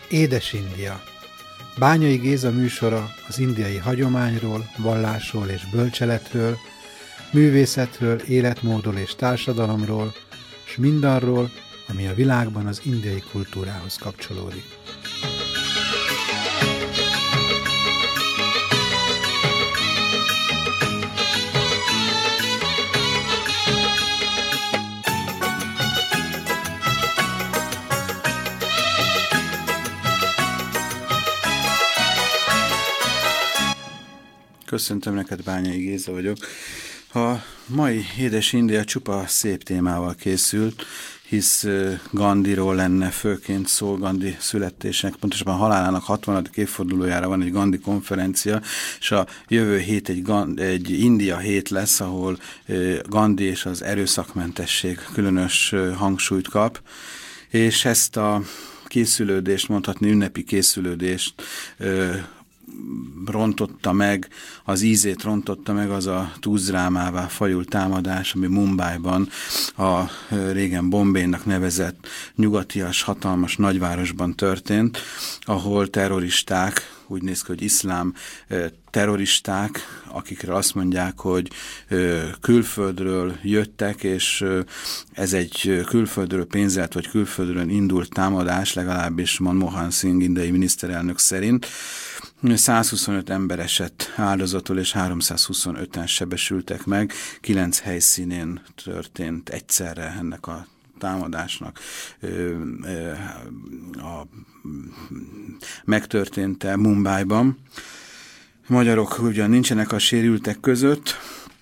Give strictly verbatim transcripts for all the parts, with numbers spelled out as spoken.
Édes India. Bányai Géza műsora az indiai hagyományról, vallásról és bölcseletről, művészetről, életmódról és társadalomról, s mindarról, ami a világban az indiai kultúrához kapcsolódik. Köszöntöm neked, Bányai Géza vagyok. A mai Édes India csupa szép témával készült, hisz Gandhiról lenne főként szó, Gandhi születésének, pontosabban halálának hatvanadik évfordulójára van egy Gandhi konferencia, és a jövő hét egy, egy India hét lesz, ahol Gandhi és az erőszakmentesség különös hangsúlyt kap, és ezt a készülődést, mondhatni ünnepi készülődést rontotta meg, az ízét rontotta meg az a tűzdrámává fajult támadás, ami Mumbaiban, a régen Bombaynak nevezett nyugatias, hatalmas nagyvárosban történt, ahol terroristák, úgy néz ki, hogy iszlám terroristák, akikre azt mondják, hogy külföldről jöttek, és ez egy külföldről pénzelt, vagy külföldről indult támadás, legalábbis Manmohan Singh indiai miniszterelnök szerint. százhuszonöt ember esett áldozatul, és háromszázhuszonöten sebesültek meg, kilenc helyszínén történt egyszerre ennek a támadásnak a megtörténte Mumbaiban. Magyarok ugyan nincsenek a sérültek között,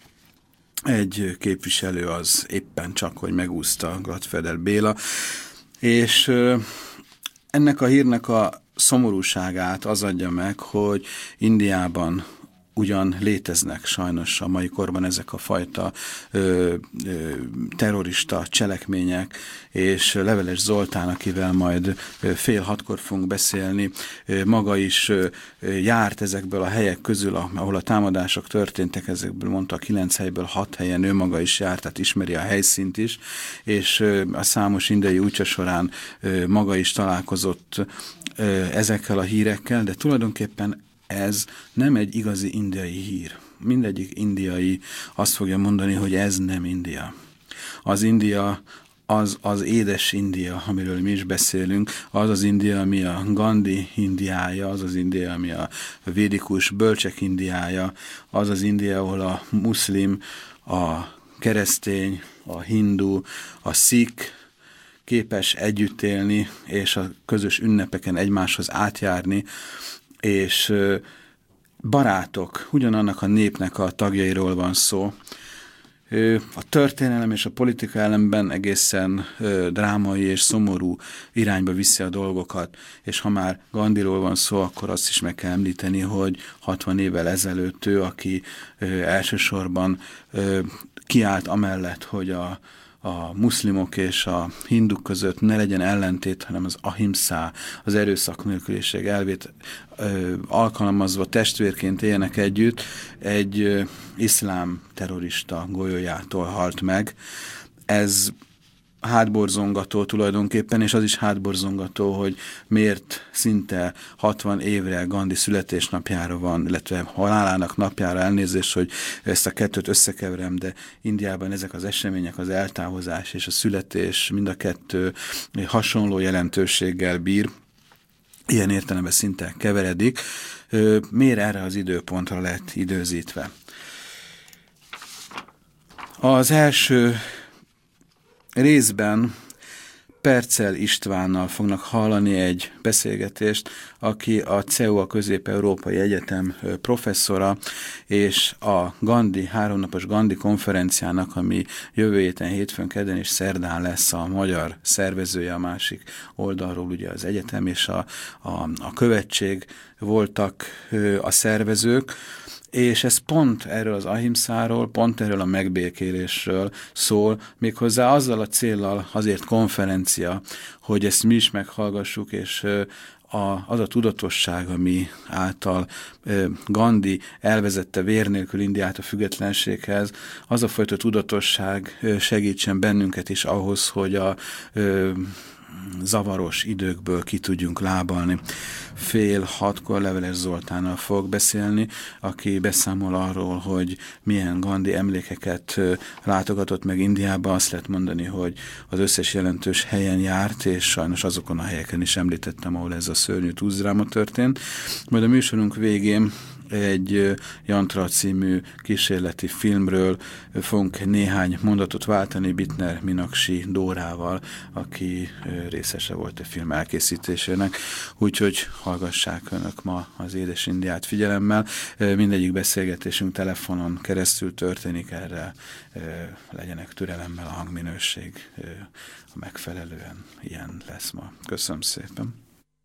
egy képviselő az éppen csak, hogy megúszta, Gladfeder Béla, és ennek a hírnek a szomorúságát az adja meg, hogy Indiában ugyan léteznek sajnos a mai korban ezek a fajta ö, ö, terrorista cselekmények, és Leveles Zoltán, akivel majd fél hatkor fogunk beszélni, maga is járt ezekből a helyek közül, ahol a támadások történtek, ezekből mondta a kilenc helyből hat helyen ő maga is járt, tehát ismeri a helyszínt is, és a számos indiai útja során maga is találkozott ezekkel a hírekkel, de tulajdonképpen ez nem egy igazi indiai hír. Mindegyik indiai azt fogja mondani, hogy ez nem India. Az India, az az édes India, amiről mi is beszélünk, az az India, ami a Gandhi Indiája, az az India, ami a védikus bölcsek Indiája, az az India, ahol a muszlim, a keresztény, a hindu, a szik képes együtt élni, és a közös ünnepeken egymáshoz átjárni, és barátok, ugyanannak a népnek a tagjairól van szó. A történelem és a politika ellenben egészen drámai és szomorú irányba viszi a dolgokat, és ha már Gandhiról van szó, akkor azt is meg kell említeni, hogy hatvan évvel ezelőtt ő, aki elsősorban kiállt amellett, hogy a a muszlimok és a hinduk között ne legyen ellentét, hanem az ahimszá, az erőszak nélküliség elvét ö, alkalmazva testvérként éljenek együtt, egy ö, iszlám terrorista golyójától halt meg. Ez hátborzongató tulajdonképpen, és az is hátborzongató, hogy miért szinte hatvan évre Gandhi születésnapjára van, illetve halálának napjára, elnézést, hogy ezt a kettőt összekeverem, de Indiában ezek az események, az eltávozás és a születés mind a kettő hasonló jelentőséggel bír, ilyen értelemben szinte keveredik. Miért erre az időpontra lett időzítve? Az első részben Percel Istvánnal fognak hallani egy beszélgetést, aki a cé e u, a Közép-Európai Egyetem professzora, és a Gandhi, háromnapos Gandhi konferenciának, ami jövő héten, hétfőn, kedden és szerdán lesz, a magyar szervezője, a másik oldalról ugye az egyetem és a, a, a követség voltak a szervezők, és ez pont erről az ahimszáról, pont erről a megbékélésről szól, méghozzá azzal a céllal, azért konferencia, hogy ezt mi is meghallgassuk, és a, az a tudatosság, ami által Gandhi elvezette vér nélkül Indiát a függetlenséghez, az a fajta tudatosság segítsen bennünket is ahhoz, hogy a zavaros időkből ki tudjunk lábalni. Fél hatkor Leveles Zoltánnal fogok beszélni, aki beszámol arról, hogy milyen Gandhi emlékeket látogatott meg Indiába. Azt lehet mondani, hogy az összes jelentős helyen járt, és sajnos azokon a helyeken is említettem, ahol ez a szörnyű tűzdráma történt. Majd a műsorunk végén egy Jantra című kísérleti filmről fogunk néhány mondatot váltani Bittner Minakshi Dórával, aki részese volt a film elkészítésének. Úgyhogy hallgassák önök ma az Édes Indiát figyelemmel. Mindegyik beszélgetésünk telefonon keresztül történik, erre legyenek türelemmel, a hangminőség a megfelelően ilyen lesz ma. Köszönöm szépen!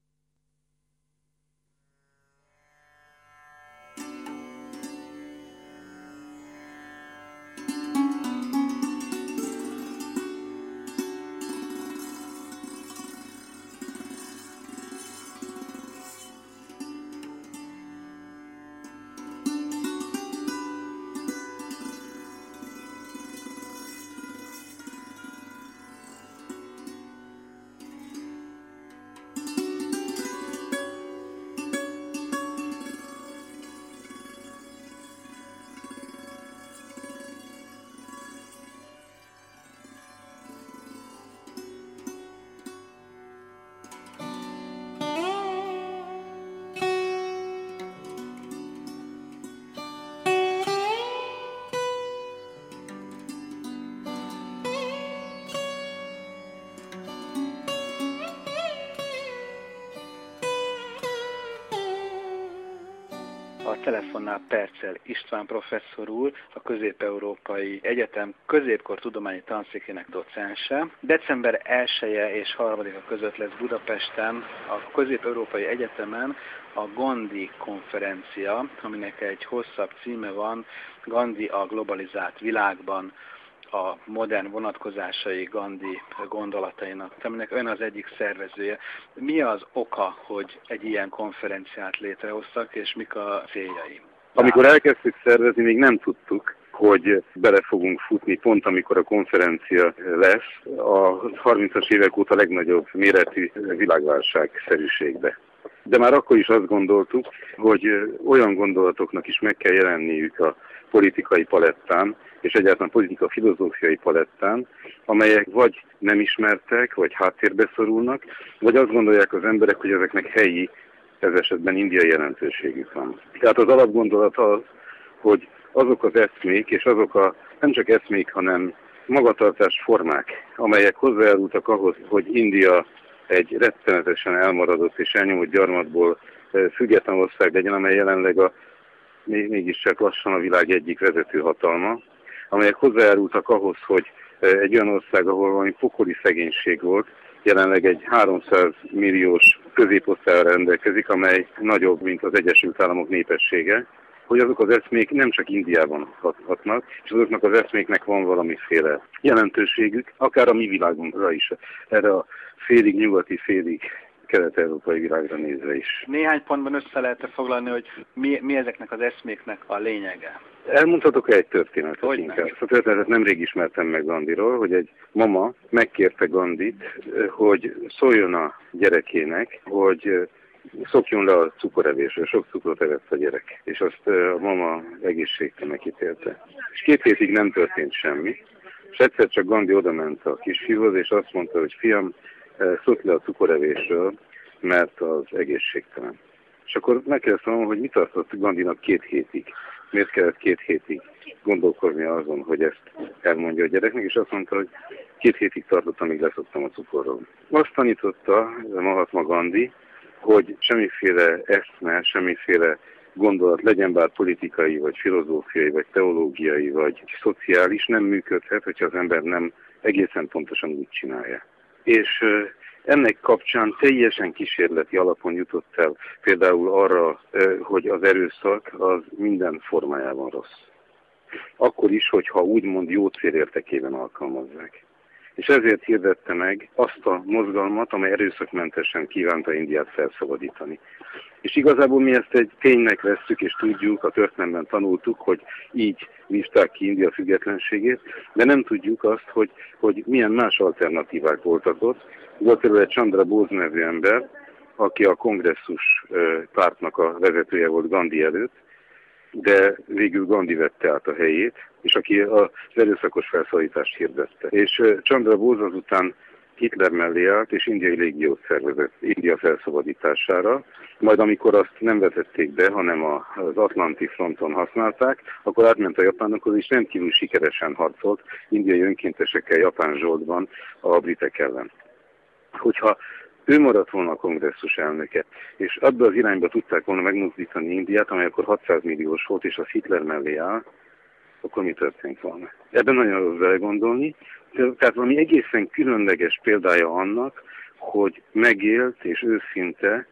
A telefonnál Perccel István professzor úr, a Közép-Európai Egyetem Középkor Tudományi Tanszékének docense. december elseje és harmadika között lesz Budapesten a Közép-Európai Egyetemen a Gandhi konferencia, aminek egy hosszabb címe van, Gandhi a globalizált világban, a modern vonatkozásai Gandhi gondolatainak, aminek ön az egyik szervezője. Mi az oka, hogy egy ilyen konferenciát létrehoztak, és mik a céljai? Amikor elkezdtük szervezni, még nem tudtuk, hogy bele fogunk futni, pont amikor a konferencia lesz, a harmincas évek óta legnagyobb méretű világválságszerűségbe. De már akkor is azt gondoltuk, hogy olyan gondolatoknak is meg kell jelenniük a politikai palettán, és egyáltalán politika filozófiai palettán, amelyek vagy nem ismertek, vagy háttérbe szorulnak, vagy azt gondolják az emberek, hogy ezeknek helyi, ez esetben indiai jelentőségük van. Tehát az alapgondolat az, hogy azok az eszmék, és azok a nem csak eszmék, hanem magatartás formák, amelyek hozzájárultak ahhoz, hogy India egy rettenetesen elmaradott és elnyomott gyarmatból független ország legyen, amely jelenleg a, mégiscsak lassan a világ egyik vezető hatalma, amelyek hozzájárultak ahhoz, hogy egy olyan ország, ahol valami pokoli szegénység volt, jelenleg egy háromszáz milliós középosztályra rendelkezik, amely nagyobb, mint az Egyesült Államok népessége, hogy azok az eszmék nem csak Indiában hatnak, és azoknak az eszméknek van valamiféle jelentőségük, akár a mi világunkra is, erre a félig nyugati, félig kelet-európai világra nézve is. Néhány pontban össze lehet foglalni, hogy mi, mi ezeknek az eszméknek a lényege? Elmondhatok egy történetet hogy inkább. Nem? A történetet nemrég ismertem meg Gandhiról, hogy egy mama megkérte Gandhit, hogy szóljon a gyerekének, hogy szokjon le a cukorevésről, sok cukrot evett a gyerek. És azt a mama egészségtelenek ítélte. És két hétig nem történt semmi. És egyszer csak Gandhi odament a kisfiúhoz, és azt mondta, hogy fiam, szokj le a cukorevésről, mert az egészségtelen. És akkor megkérdeztem, hogy mit tartott Gandhinak két hétig. Miért kellett két hétig gondolkozni azon, hogy ezt elmondja a gyereknek, és azt mondta, hogy két hétig tartott, amíg leszoktam a cukorról. Azt tanította Mahatma Gandhi, hogy semmiféle eszme, semmiféle gondolat, legyen bár politikai, vagy filozófiai, vagy teológiai, vagy szociális, nem működhet, hogyha az ember nem egészen pontosan úgy csinálja. És ennek kapcsán teljesen kísérleti alapon jutott el például arra, hogy az erőszak az minden formájában rossz. Akkor is, hogyha úgymond jó cél érdekében alkalmazzák. és ezért hirdette meg azt a mozgalmat, amely erőszakmentesen kívánta Indiát felszabadítani. És igazából mi ezt egy ténynek vesszük, és tudjuk, a történelemben tanultuk, hogy így vívták ki India függetlenségét, de nem tudjuk azt, hogy, hogy milyen más alternatívák voltak ott. Volt például egy Chandra Bose nevű ember, aki a kongresszus pártnak a vezetője volt Gandhi előtt, de végül Gandhi vette át a helyét, és aki az erőszakos felszabadítást hirdette. És Chandra Bose azután Hitler mellé állt, és indiai légiót szervezett India felszabadítására. Majd amikor azt nem vezették be, hanem az Atlanti fronton használták, akkor átment a japánokhoz, és rendkívül sikeresen harcolt indiai önkéntesekkel Japán zsoldban a britek ellen. Hogyha ő maradt volna a kongresszus elnöke, és abba az irányba tudták volna megmozdítani Indiát, amely akkor hatszáz milliós volt, és az Hitler mellé áll, akkor mi történt volna? Ebben nagyon rossz belegondolni. Tehát valami egészen különleges példája annak, hogy megélt és őszinte,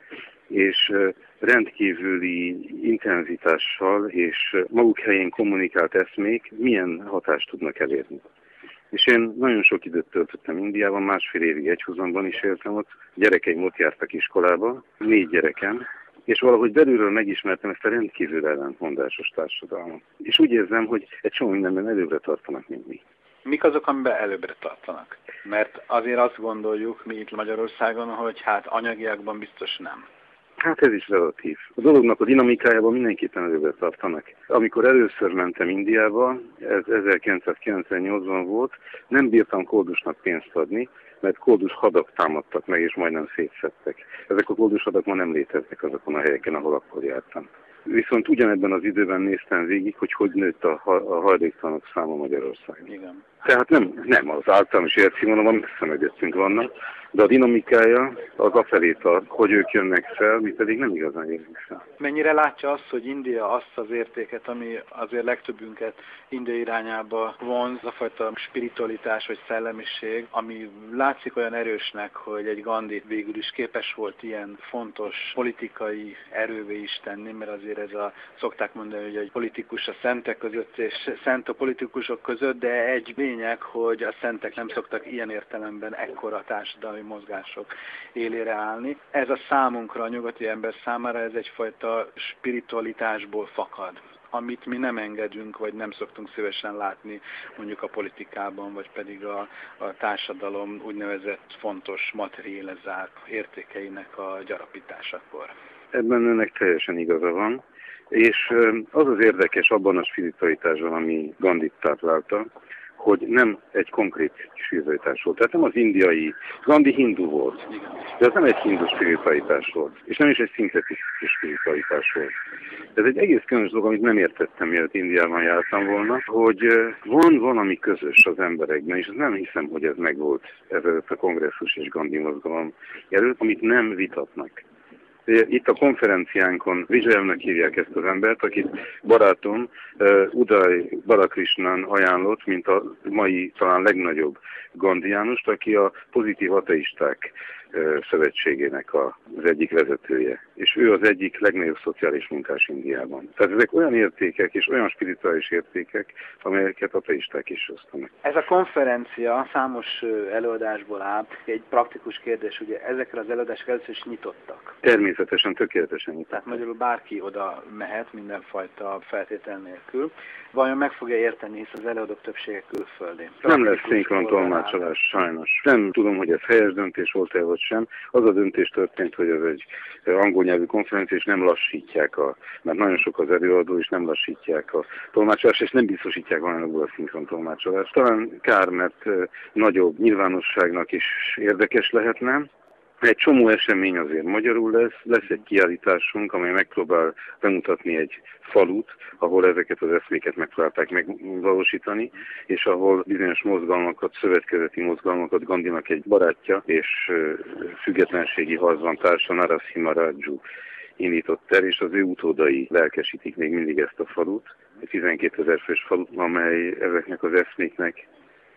és rendkívüli intenzitással és maguk helyén kommunikált eszmék milyen hatást tudnak elérni. És én nagyon sok időt töltöttem Indiában, másfél évig egyhuzamban is éltem ott, gyerekeim ott jártak iskolába, négy gyerekem, és valahogy belülről megismertem ezt a rendkívül ellentmondásos társadalmat. És úgy érzem, hogy egy csomó mindenben előbbre tartanak, mint mi. Mik azok, amiben előbbre tartanak? Mert azért azt gondoljuk mi itt Magyarországon, hogy hát anyagiakban biztos nem. Hát ez is relatív. A dolognak a dinamikájában mindenképpen előbbre tartanak. Amikor először mentem Indiába, ez ezerkilencszázkilencvennyolcban volt, nem bírtam koldusnak pénzt adni, mert koldus hadak támadtak meg, és majdnem szétszettek. Ezek a koldus hadak ma nem léteznek azokon a helyeken, ahol akkor jártam. Viszont ugyanebben az időben néztem végig, hogy hogy nőtt a, a hajléktalanok száma Magyarországon. Igen. Tehát nem, nem az általános életszínvonalon, amit szemegöttünk vannak, de a dinamikája az afelé tart, hogy ők jönnek fel, mi pedig nem igazán jönnek fel. Mennyire látja azt, hogy India azt az értéket, ami azért legtöbbünket India irányába vonz, a fajta spiritualitás vagy szellemiség, ami látszik olyan erősnek, hogy egy Gandhi végül is képes volt ilyen fontos politikai erővé is tenni, mert azért ez a, szokták mondani, hogy egy politikus a szentek között, és szent a politikusok között, de egy lényeg, hogy a szentek nem szoktak ilyen értelemben ekkora társadalmi mozgások élére állni. Ez a számunkra, a nyugati ember számára ez egyfajta spiritualitásból fakad, amit mi nem engedünk, vagy nem szoktunk szívesen látni mondjuk a politikában, vagy pedig a, a társadalom úgynevezett fontos materializált értékeinek a gyarapításakor. Ebben önnek teljesen igaza van, és az az érdekes abban a spiritualitásban, ami Gandhit táplálta, hogy nem egy konkrét spiritualitás volt. Tehát nem az indiai, Gandhi hindu volt, de ez nem egy hindu spiritualitás volt, és nem is egy szinkretikus spiritualitás volt. Ez egy egész különös dolog, amit nem értettem, mielőtt Indiában jártam volna, hogy van valami közös az emberekben, és nem hiszem, hogy ez megvolt ezelőtt a kongresszus és Gandhi mozgalom előtt, amit nem vitatnak. Itt a konferenciánkon Vijayamnak hívják ezt az embert, akit barátom uh, Uday Balakrishnan ajánlott, mint a mai talán legnagyobb gandhiánust, aki a pozitív ateisták uh, szövetségének a, az egyik vezetője. És ő az egyik legnagyobb szociális munkás Indiában. Tehát ezek olyan értékek és olyan spirituális értékek, amelyeket ateisták is osztanak. Ez a konferencia számos előadásból áll. Egy praktikus kérdés, ugye ezekre az előadások először is nyitottak. Természetesen, tökéletesen nyitottak. Tehát magyarul bárki oda mehet mindenfajta feltétel nélkül. Vajon meg fogja érteni, hisz az előadók többsége külföldi? Nem lesz szinkron tolmácsolás, sajnos. Nem tudom, hogy ez helyes döntés volt-e vagy sem. Az a döntés történt, hogy ez egy angol nyelvű konferencia, és nem lassítják, a, mert nagyon sok az előadó, és nem lassítják a tolmácsolást, és nem biztosítják valamiból a szinkron tolmácsolást. Talán kár, mert nagyobb nyilvánosságnak is érdekes lehetne. Egy csomó esemény azért magyarul lesz, lesz egy kiállításunk, amely megpróbál bemutatni egy falut, ahol ezeket az eszméket megpróbálták megvalósítani, és ahol bizonyos mozgalmakat, szövetkezeti mozgalmakat Gandhinak egy barátja és függetlenségi harcban társa Narasimha Raju indított el, és az ő utódai lelkesítik még mindig ezt a falut, egy tizenkétezer fős falut, amely ezeknek az eszméknek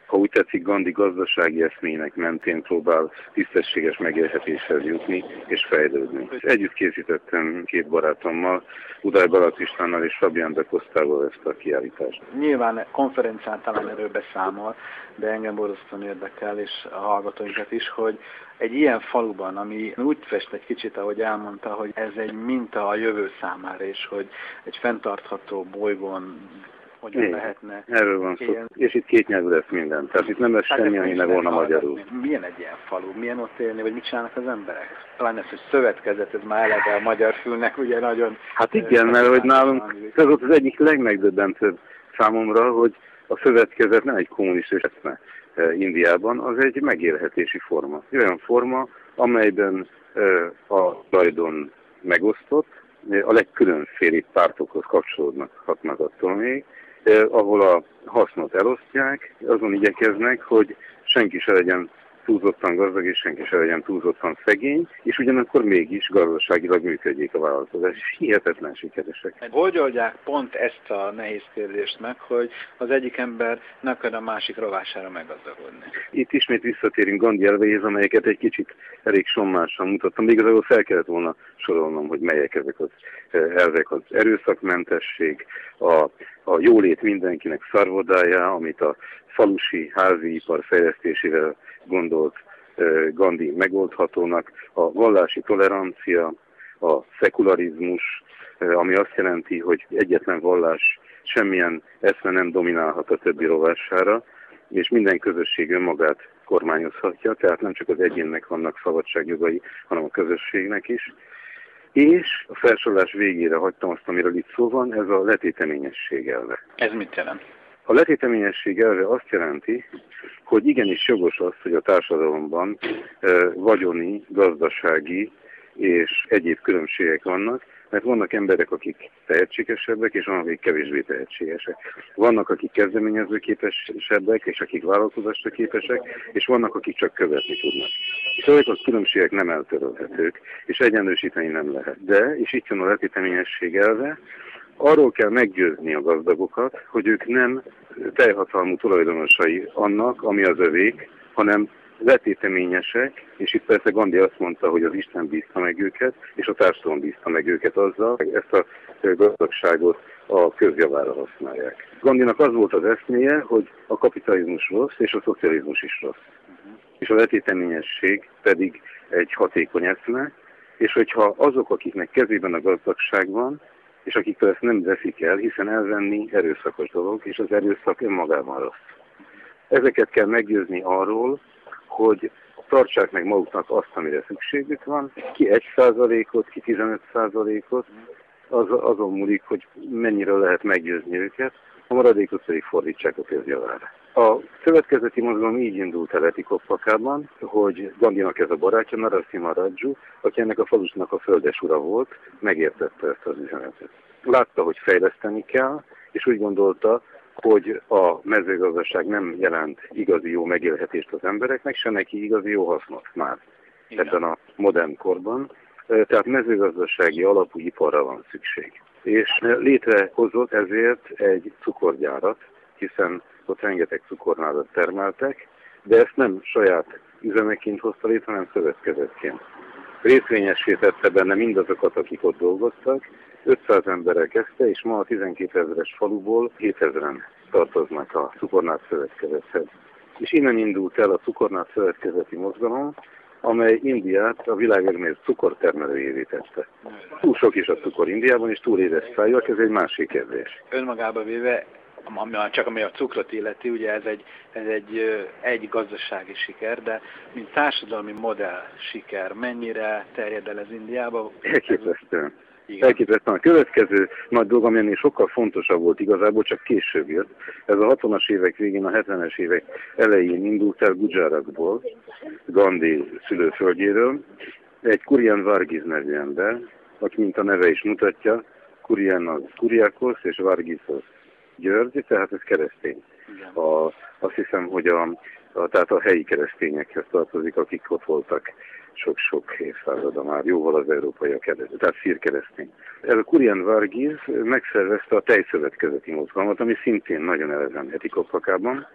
ha úgy tetszik, Gandhi gazdasági eszmének mentén próbál tisztességes megélhetéshez jutni és fejlődni. Együtt készítettem két barátommal, Uday Balat Istvánnal és Fabián de Cosztával ezt a kiállítást. Nyilván konferencián talán erről beszámol, de engem borzasztóan érdekel, és a hallgatóinkat is, hogy egy ilyen faluban, ami úgy fest egy kicsit, ahogy elmondta, hogy ez egy minta a jövő számára, és hogy egy fenntartható bolygón hogyan Igen, lehetne. Erről van szó. Ilyen... És itt két nyelvű lesz minden. Tehát itt nem lesz hát semmi, ami ne volna magyarul. Milyen egy ilyen falu? Milyen ott élni, vagy mit csinálnak az emberek? Talán ez, hogy szövetkezet, ez már eleve a magyar fülnek, ugye nagyon... Hát igen, mert hogy nálunk, ez volt az egyik legmegdöbbentőbb számomra, hogy a szövetkezet nem egy kommunista eszme Indiában, az egy megélhetési forma. Olyan forma, amelyben a tulajdon megosztott, a legkülönfélébb pártokhoz kapcsolódnak attól még, ahol a hasznot elosztják, azon igyekeznek, hogy senki se legyen túlzottan gazdag, és senki se legyen túlzottan szegény, és ugyanakkor mégis gazdaságilag működjék a vállalkozás, és hihetetlen sikeresek. Hogy oldják pont ezt a nehéz kérdést meg, hogy az egyik ember ne akar a másik rovására meggazdagodni? Itt ismét visszatérünk Gandhi elveihez, amelyeket egy kicsit elég sommásan mutattam, de igazából fel kellett volna sorolnom, hogy melyek ezek az elvek: az erőszakmentesség, a, a jólét mindenkinek szarvodája, amit a falusi házi ipar fejlesztésével gondolt Gandhi megoldhatónak, a vallási tolerancia, a szekularizmus, ami azt jelenti, hogy egyetlen vallás semmilyen eszme nem dominálhat a többi rovására, és minden közösség önmagát kormányozhatja, tehát nem csak az egyénnek vannak szabadságjogai, hanem a közösségnek is. És a felsorolás végére hagytam azt, amiről itt szó van, ez a letéteményesség elve. Ez mit jelent? A letéteményesség elve azt jelenti, hogy igenis jogos az, hogy a társadalomban e, vagyoni, gazdasági és egyéb különbségek vannak, mert vannak emberek, akik tehetségesebbek, és vannak, akik kevésbé tehetségesek. Vannak, akik kezdeményezőképesebbek, és akik vállalkozásra képesek, és vannak, akik csak követni tudnak. És ezek a különbségek nem eltörölhetők, és egyenlősíteni nem lehet. De, és itt jön a letéteményesség elve, arról kell meggyőzni a gazdagokat, hogy ők nem teljhatalmú tulajdonosai annak, ami az övék, hanem letéteményesek, és itt persze Gandhi azt mondta, hogy az Isten bízta meg őket, és a társadalom bízta meg őket azzal, hogy ezt a gazdagságot a közjavára használják. Gandhinak az volt az eszméje, hogy a kapitalizmus rossz, és a szocializmus is rossz. Uh-huh. És a letéteményesség pedig egy hatékony eszme, és hogyha azok, akiknek kezében a gazdagság van, és akiktől ezt nem veszik el, hiszen elvenni erőszakos dolog, és az erőszak önmagában rossz. Ezeket kell meggyőzni arról, hogy tartsák meg maguknak azt, amire szükségük van, ki egy százalékot, ki tizenöt százalékot, az, azon múlik, hogy mennyire lehet meggyőzni őket, a maradékot pedig fordítsák a közjavára. A szövetkezeti mozgalom így indult el Etikopakában, hogy Gandhinak ez a barátja, Narasimha Raju, aki ennek a falusnak a földesura volt, megértette ezt az üzenetet. Látta, hogy fejleszteni kell, és úgy gondolta, hogy a mezőgazdaság nem jelent igazi jó megélhetést az embereknek, se neki igazi jó hasznot már igen. Ebben a modern korban. Tehát mezőgazdasági alapú iparra van szükség. És létrehozott ezért egy cukorgyárat, hiszen ott rengeteg cukornádat termeltek, de ezt nem saját üzemeként hozta létre, hanem szövetkezetként. Részvényessé tette benne mindazokat, akik ott dolgoztak, ötszáz emberrel kezdte, és ma a tizenkétezeres faluból hétezren tartoznak a cukornád szövetkezethez. És innen indult el a cukornád szövetkezeti mozgalom, amely Indiát a világ legnagyobb cukortermelőjévé tette. Túl sok is a cukor Indiában, és túl édes szájúak, ez egy másik kérdés. Önmagába véve, csak ami a cukrot illeti, ugye ez egy, ez egy, egy gazdasági siker, de mint társadalmi modell siker, mennyire terjed el ez Indiába? Elképesztően. Elképesztően. A következő nagy dolog, ami ennél sokkal fontosabb volt igazából, csak később jött. Ez a hatvanas évek végén, a hetvenes évek elején indult el Gujaratból, Gandhi szülőföldjéről. Egy Kurian Varghese nevű ember, aki mint a neve is mutatja, Kurian az Kuriakos és Varghese az György, tehát ez keresztény. A, azt hiszem, hogy a, a, tehát a helyi keresztényekhez tartozik, akik ott voltak sok-sok évszázada már, jóval az európaiak előtt, tehát szírkeresztény. Ez a Kurian Varghese megszervezte a tejszövetkezeti mozgalmat, ami szintén nagyon eleven Etikopakában,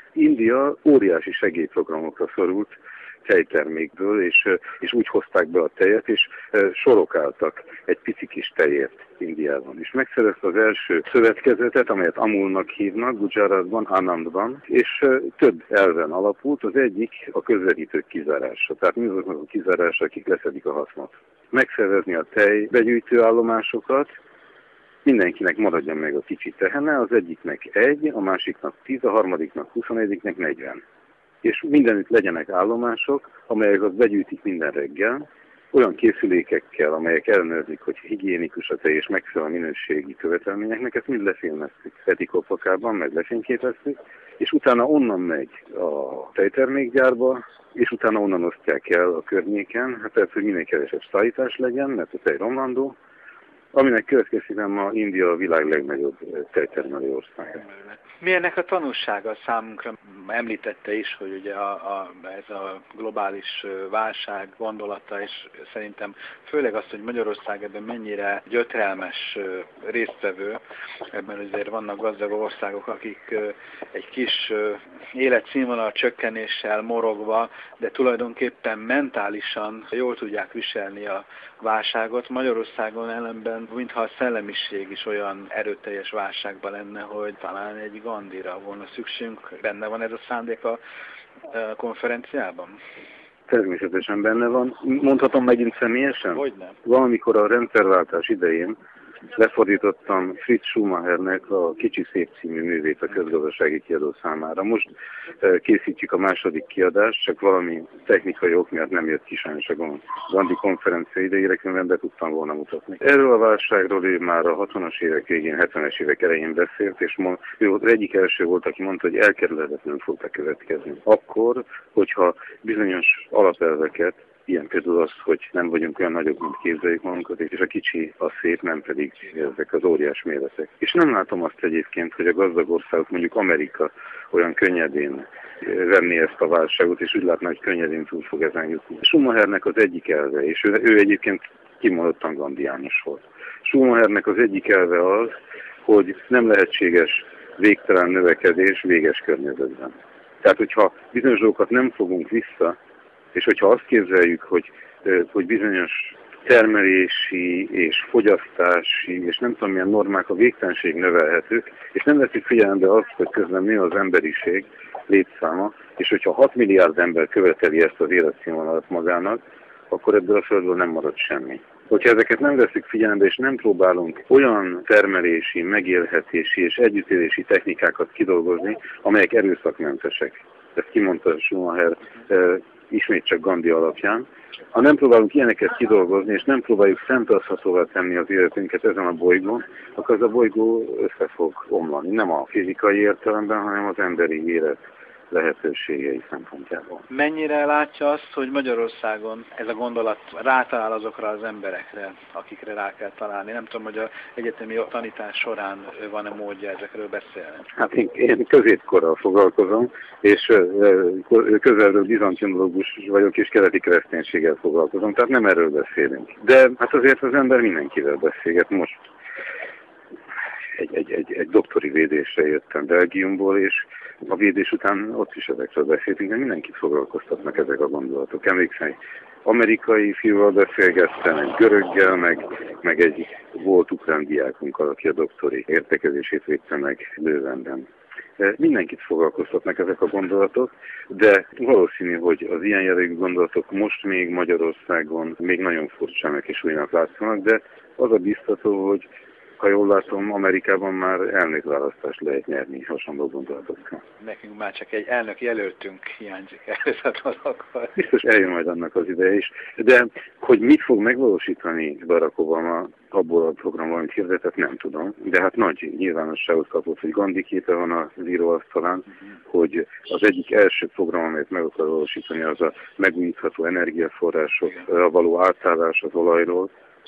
India óriási segélyprogramokra szorult tejtermékből, és, és úgy hozták be a tejet, és sorokáltak egy pici kis tejért Indiában. És megszerezte az első szövetkezetet, amelyet Amulnak hívnak, Gujaratban, Anandban, és több elven alapult, az egyik a közvetítők kizárása. Tehát mi azoknak a kizárása, akik leszedik a hasznot. Megszervezni a tej begyűjtő állomásokat, mindenkinek maradjon meg a kicsi tehene, az egyiknek egy, a másiknak tíz, a harmadiknak huszonegyiknek negyven. És mindenütt legyenek állomások, amelyek azt begyűjtik minden reggel, olyan készülékekkel, amelyek ellenőrzik, hogy higiénikus a tej és megfelel a minőségi követelményeknek, ezt mind lefilmeztük etikopakában, meg lefényképeztük, és utána onnan megy a tejtermékgyárba, és utána onnan osztják el a környéken, hát tehát, hogy minél kevesebb szállítás legyen, mert a tej romlandó, aminek következtében ma India a világ legnagyobb tejtermelő országa. Mi ennek a tanulsága számunkra? Említette is, hogy ugye a, a, ez a globális válság gondolata, és szerintem főleg azt, hogy Magyarország ebben mennyire gyötrelmes résztvevő, ebben azért vannak gazdag országok, akik egy kis életszínvonal csökkenéssel morogva, de tulajdonképpen mentálisan jól tudják viselni a válságot. Magyarországon ellenben, mintha a szellemiség is olyan erőteljes válságban lenne, hogy talán egy Gandhira volna szükségünk. Benne van ez a szándék a konferenciában? Természetesen benne van. Mondhatom megint személyesen? Hogyne. Valamikor a rendszerváltás idején lefordítottam Fritz Schumachernek a Kicsi szép című művét a közgazdasági kiadó számára. Most készítjük a második kiadást, csak valami technikai ok miatt nem jött ki sajnos a Gandhi konferencia idejére, különben be tudtam volna mutatni. Erről a válságról ő már a hatvanas évek végén, hetvenes évek elején beszélt, és ő az egyik első volt, aki mondta, hogy elkerülhetetlenül fog bekövetkezni. Akkor, hogyha bizonyos alapelveket, ilyen például az, hogy nem vagyunk olyan nagyok, mint képzeljük magunkat, és a kicsi a szép, nem pedig ezek az óriás méretek. És nem látom azt egyébként, hogy a gazdag országok, mondjuk Amerika olyan könnyedén venni ezt a válságot, és úgy látná, hogy könnyedén túl fog ezen jutni. Schumachernek az egyik elve, és ő, ő egyébként kimondottan gandiánus volt. Schumachernek az egyik elve az, hogy nem lehetséges végtelen növekedés véges környezetben. Tehát, hogyha bizonyos dolgokat nem fogunk vissza, és hogyha azt képzeljük, hogy, hogy bizonyos termelési és fogyasztási és nem tudom milyen normák a végtelenség növelhetők, és nem veszik figyelembe azt, hogy közben nő az emberiség létszáma, és hogyha hat milliárd ember követeli ezt az életszínvonalat magának, akkor ebből a földről nem marad semmi. Hogyha ezeket nem veszik figyelembe, és nem próbálunk olyan termelési, megélhetési és együttélési technikákat kidolgozni, amelyek erőszakmentesek. Ezt kimondta Schumacher, ismét csak Gandhi alapján. Ha nem próbálunk ilyeneket kidolgozni, és nem próbáljuk fenntarthatóvá tenni az életünket ezen a bolygón, akkor ez a bolygó össze fog omlani. Nem a fizikai értelemben, hanem az emberi élet lehetőségei szempontjából. Mennyire látja azt, hogy Magyarországon ez a gondolat rátalál azokra az emberekre, akikre rá kell találni? Nem tudom, hogy az egyetemi tanítás során van-e módja ezekről beszélni? Hát én, én középkorral foglalkozom, és közelről bizantinológus vagyok, és keleti kereszténységgel foglalkozom, tehát nem erről beszélünk. De hát azért az ember mindenkivel beszélget most. Egy, egy, egy, egy doktori védésre jöttem Belgiumból, és a védés után ott is ezekről beszéltünk, de mindenkit foglalkoztatnak ezek a gondolatok. Emlékszem, egy amerikai fiúval beszélgettem, egy göröggel, meg, meg egy volt ukrán diákunkkal, aki a doktori értekezését védte meg Leuvenben. Mindenkit foglalkoztatnak ezek a gondolatok, de valószínű, hogy az ilyen jellegű gondolatok most még Magyarországon még nagyon furcsának és újnak látszanak, de az a biztató, hogy ha jól látom, Amerikában már elnökválasztást lehet nyerni hasonló gondolatokkal. Nekünk már csak egy elnök jelöltünk hiányzik ehhez a dologhoz. Biztos eljön majd annak az ideje is. De hogy mit fog megvalósítani Barack Obama abból a programból, amit hirdetett, nem tudom. De hát nagy nyilvánosságot kapott, hogy Gandhi képe van az íróasztalán, uh-huh. hogy az egyik első program, amelyet meg akar valósítani, az a megújítható energiaforrásokra való átállás az olajról,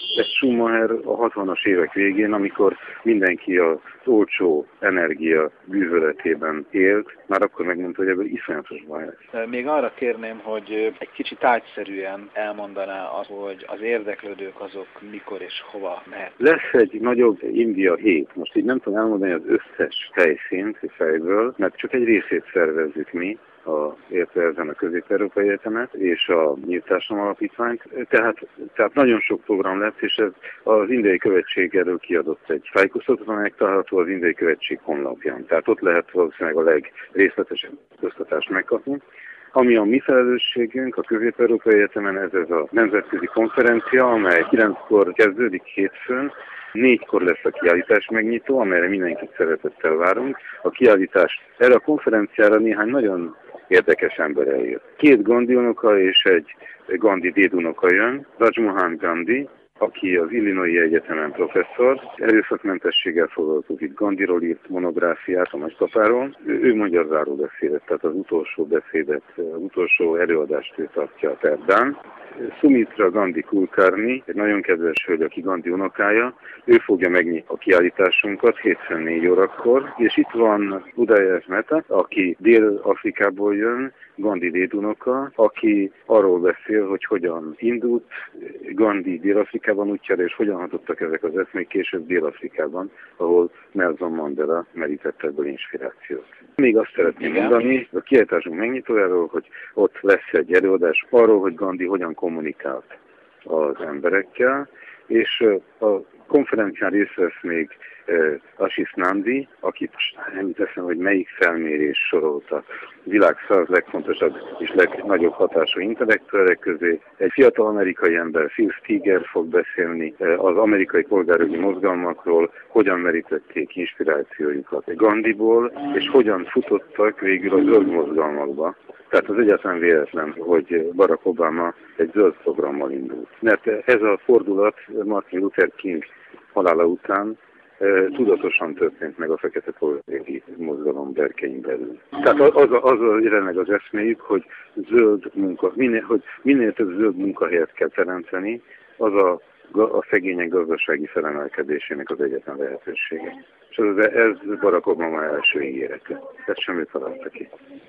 Ez Schumacher a hatvanas évek végén, amikor mindenki az olcsó energia bűvöletében élt, már akkor megmondta, hogy ebből iszonyatos baj lesz. Még arra kérném, hogy egy kicsit tájszerűen elmondaná az, hogy az érdeklődők azok mikor és hova mehet. Lesz egy nagyobb India hét. Most így nem tudom elmondani az összes helyszínt fejből, mert csak egy részét szervezzük mi, a, értve ezen a Közép-Európai Egyetemet és a Nyílt Társadalom Alapítványt. Tehát, tehát nagyon sok program lesz, és ez az Indiai Követség erről kiadott egy tájékoztatót, amelyek található az Indiai Követség honlapján. Tehát ott lehet valószínűleg a legrészletesebb köztatást megkapni. Ami a mi felelősségünk a Közép-Európai Egyetemen, ez, ez a nemzetközi konferencia, amely kilenckor kezdődik hétfőn. Négykor lesz a kiállítás megnyitó, amelyre mindenkit szeretettel várunk. A kiállítás erre a konferenciára néhány nagyon érdekes ember eljött. Két Gandhi unoka és egy Gandhi dédunoka jön, Rajmohan Gandhi, aki az Illinois Egyetemen professzor, erőszakmentességgel foglalkozik, Gandhiról írt monográfiát a nagypapáról. Ő, ő mondja a záróbeszédet, tehát az utolsó beszédet, az utolsó előadást ő tartja Perdán. Sumitra Gandhi Kulkarni, egy nagyon kedves hölgy, aki Gandhi unokája, ő fogja megnyitni a kiállításunkat hétfőn négy órakor, és itt van Uday Mehta, aki Dél-Afrikából jön, Gandhi dédunoka, aki arról beszél, hogy hogyan indult Gandhi Dél-Afrikában útjára, és hogyan hatottak ezek az eszmék később Dél-Afrikában, ahol Nelson Mandela merített ebből inspirációt. Még azt szeretném mondani, a kiállításunk megnyitójáról, hogy ott lesz egy előadás arról, hogy Gandhi hogyan kommunikált az emberekkel, és a konferencián részt vesz még uh, Ashish Nandi, akit nem teszem, hogy melyik felmérés sorolta a világ száz legfontosabb és legnagyobb hatású intellektuálek közé. Egy fiatal amerikai ember, Phil Steger fog beszélni uh, az amerikai polgárjogi mozgalmakról, hogyan merítették inspirációjukat Gandhiból, és hogyan futottak végül a zöld mozgalmakba. Tehát az egyáltalán véletlen, hogy Barack Obama egy zöld programmal indult. Mert ez a fordulat Martin Luther King halála után e, tudatosan történt meg a fekete polgári mozgalom berkein belül. Tehát az a, az a jelenleg az eszméjük, hogy zöld munka, minél, hogy minél több zöld munkahelyet kell teremteni, az a, a szegények gazdasági felemelkedésének az egyetlen lehetősége. És ez, ez Barack Obama első ígérete. Ezt semmit találta ki.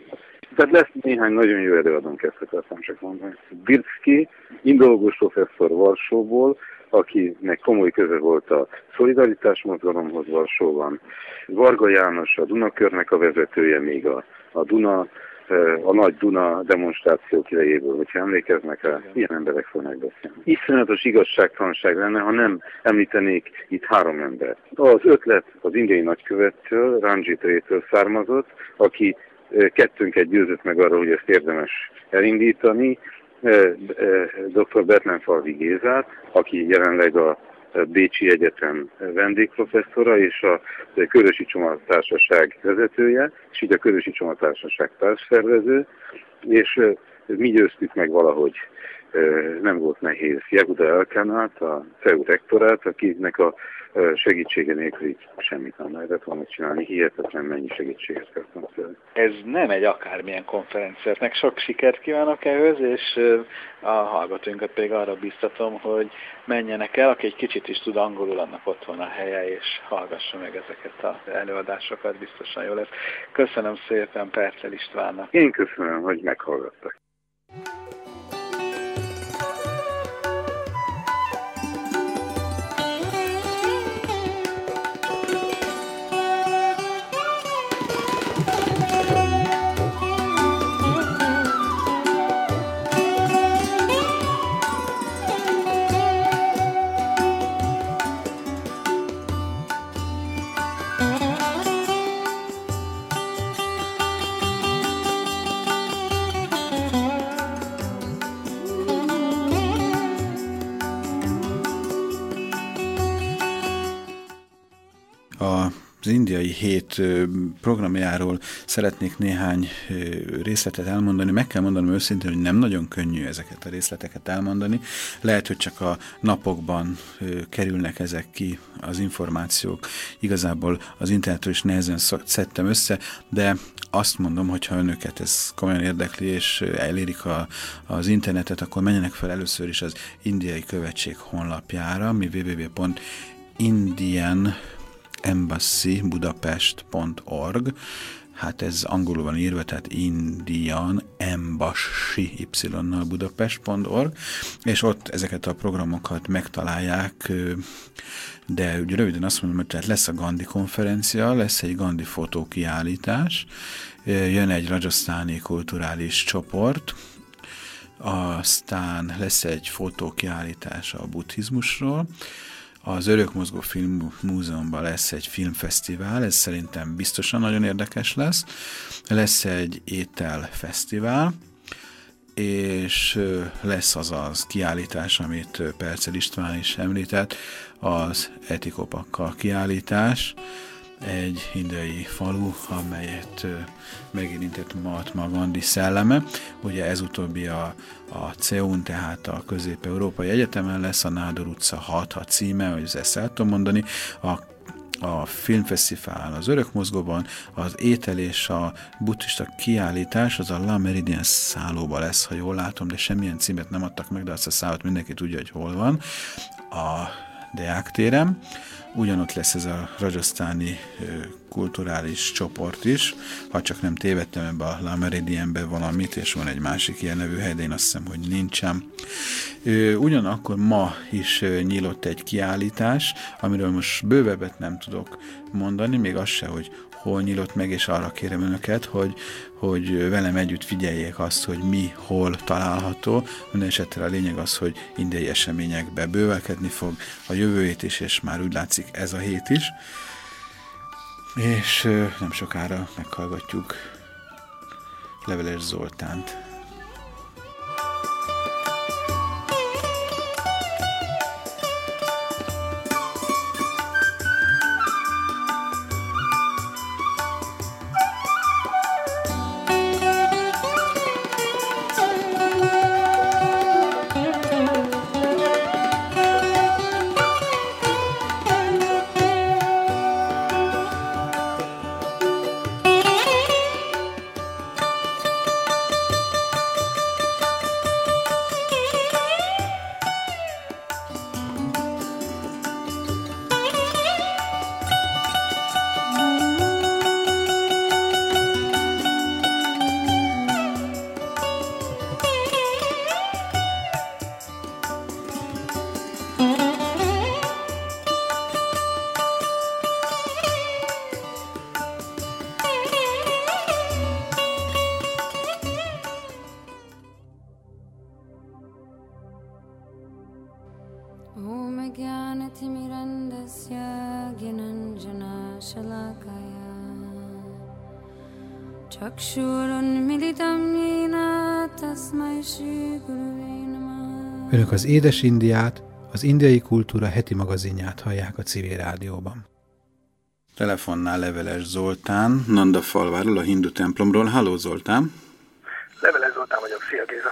Tehát lesz néhány nagyon jó előadónk, ezt akartam csak mondani. Birsky, indológus professzor Varsóból, akinek komoly köze volt a szolidaritás mozgalomhoz Varsóban. Varga János, a Dunakörnek a vezetője, még a, a Duna, a nagy Duna demonstrációk idejéből, hogyha emlékeznek rá, ilyen emberek fognak beszélni. Iszonyatos igazságtalanság lenne, ha nem említenék itt három embert. Az ötlet az indiai nagykövettől, Ranjit Raytől származott, aki kettőnket győzött meg arra, hogy ezt érdemes elindítani, dr. Betlenfalvi Gézát, aki jelenleg a Bécsi Egyetem vendégprofesszora és a Körösi Csoma Társaság vezetője, és így a Körösi Csoma Társaság társszervező, és mi győztük meg valahogy, nem volt nehéz, Yehuda Elkanát, a C E U rektorát, akinek a segítsége nélkül így semmit nem lehetett volna csinálni, hihetetlen mennyi segítséget kaptam tőle. Ez nem egy akármilyen konferenciának, sok sikert kívánok ehhez, és a hallgatóinkat pedig arra biztatom, hogy menjenek el, aki egy kicsit is tud angolul, annak ott van a helye, és hallgassa meg ezeket az előadásokat, biztosan jó lesz. Köszönöm szépen Percel Istvánnak. Én köszönöm, hogy meghallgattak. Az indiai hét programjáról szeretnék néhány részletet elmondani. Meg kell mondanom őszintén, hogy nem nagyon könnyű ezeket a részleteket elmondani. Lehet, hogy csak a napokban kerülnek ezek ki az információk. Igazából az internetről is nehezen szedtem össze, de azt mondom, hogy ha önöket ez komolyan érdekli, és elérik a, az internetet, akkor menjenek fel először is az Indiai Követség honlapjára, mi double-u double-u double-u pont indian embassy budapest pont org. Hát ez angolul van írva, tehát Indian Embassy y-nal budapest pont org, és ott ezeket a programokat megtalálják, de ugye röviden azt mondom, hogy tehát lesz a Gandhi konferencia, lesz egy Gandhi fotókiállítás, jön egy rajasztáni kulturális csoport, aztán lesz egy fotókiállítás a buddhizmusról, az Örökmozgó Film Múzeumban lesz egy filmfesztivál, ez szerintem biztosan nagyon érdekes lesz. Lesz egy ételfesztivál, és lesz az az kiállítás, amit Percel István is említett, az Etikopakkal kiállítás, egy indiai falu, amelyet megérintett Mahatma Gandhi szelleme. Ugye ez utóbbi a, a cé e u-n, tehát a Közép-Európai Egyetemen lesz, a Nádor utca hat a címe, hogy ezt el tudom mondani. A, a filmfesztivál az Örökmozgóban, az étel és a buddhista kiállítás, az a La Meridian szállóban lesz, ha jól látom, de semmilyen címet nem adtak meg, de azt a szállót mindenki tudja, hogy hol van. A Deák téren. Ugyanott lesz ez a rajasztáni kulturális csoport is, ha csak nem tévedtem ebbe a La Meridianbe valamit, és van egy másik ilyen nevű hely, de én azt hiszem, hogy nincsen. Ugyanakkor ma is nyílott egy kiállítás, amiről most bővebbet nem tudok mondani, még az se, hogy hol nyílott meg, és arra kérem önöket, hogy, hogy velem együtt figyeljék azt, hogy mi hol található. Mindenesetre a lényeg az, hogy indiai eseményekbe bővelkedni fog a jövő hét is, és már úgy látszik ez a hét is. És nem sokára meghallgatjuk Leveles Zoltánt. Önök az Édes Indiát, az Indiai Kultúra heti magazinját hallják a Civil Rádióban. Telefonnál Leveles Zoltán, Nandafalváról, a hindu templomról. Halló Zoltán! Leveles Zoltán vagyok, szia Géza!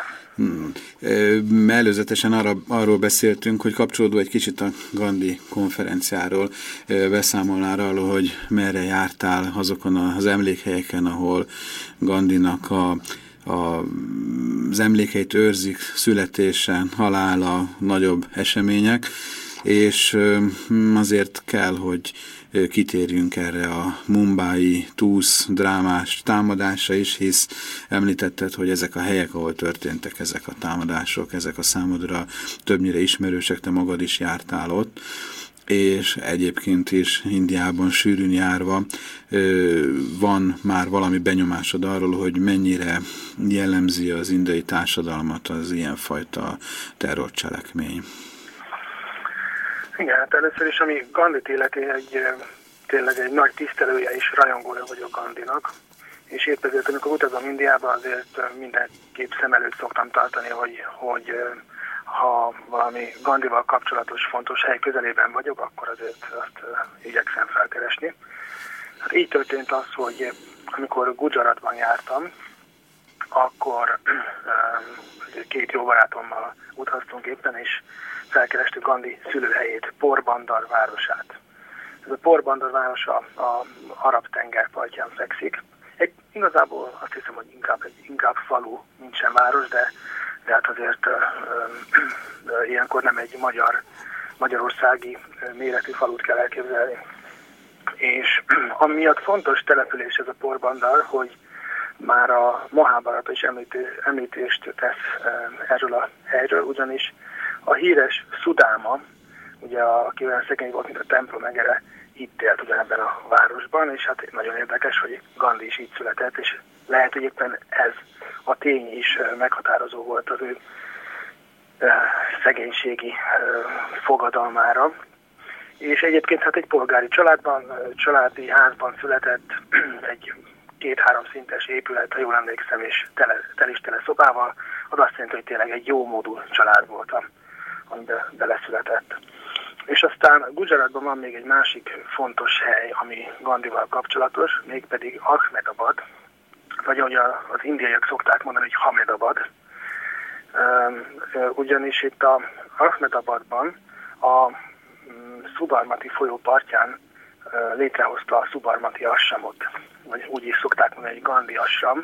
Hmm. Előzetesen arra, arról beszéltünk, hogy kapcsolódó egy kicsit a Gandhi konferenciáról, beszámolnál arról, hogy merre jártál azokon az emlékhelyeken, ahol Gandhinak a A, az emlékeit őrzik, születése, halála, nagyobb események, és azért kell, hogy kitérjünk erre a mumbai túsz drámás támadásra is, hisz említetted, hogy ezek a helyek, ahol történtek ezek a támadások, ezek a számodra többnyire ismerősek, te magad is jártál ott, és egyébként is Indiában sűrűn járva van már valami benyomásod arról, hogy mennyire jellemzi az indiai társadalmat az ilyenfajta terrorcselekmény. Igen, hát először is, ami Gandhit illeti, egy, tényleg egy nagy tisztelője és rajongója vagyok Gandhinak, és épp ezért, amikor utazom Indiába, azért mindenképp szem előtt szoktam tartani, hogy, hogy ha valami Gandhival kapcsolatos fontos hely közelében vagyok, akkor azért azt igyekszem felkeresni. Hát így történt az, hogy amikor Gujaratban jártam, akkor két jó barátommal utaztunk éppen, és felkerestük Gandhi szülőhelyét, Porbandar városát. Ez a Porbandar városa a Arab-tenger partján fekszik. Egy igazából azt hiszem, hogy inkább, egy, inkább falu, nincsen város, de, de hát azért ö, ö, ilyenkor nem egy magyar, magyarországi méretű falut kell elképzelni. És amiatt fontos település ez a Porbandar, hogy már a Mahábharata is említést tesz erről a helyről, ugyanis a híres Szudáma, ugye aki olyan szegény volt, mint a templom egere, itt élt ugyanebben a városban, és hát nagyon érdekes, hogy Gandhi is így született, és lehet, hogy éppen ez a tény is meghatározó volt az ő szegénységi fogadalmára. És egyébként hát egy polgári családban, családi házban született, egy két-három szintes épület, ha jól emlékszem, és tele, tele is tele szobával, az azt jelenti, hogy tényleg egy jó módú család volt, amiben beleszületett. És aztán Gujaratban van még egy másik fontos hely, ami Gandhival kapcsolatos, mégpedig Ahmedabad, vagy ahogy az indiaiak szokták mondani, hogy Hamedabad. Ugyanis itt a Ahmedabadban a Szubarmati folyó partján létrehozta a Szubarmati Ashramot, vagy úgy is szokták mondani, hogy Gandhi Ashram.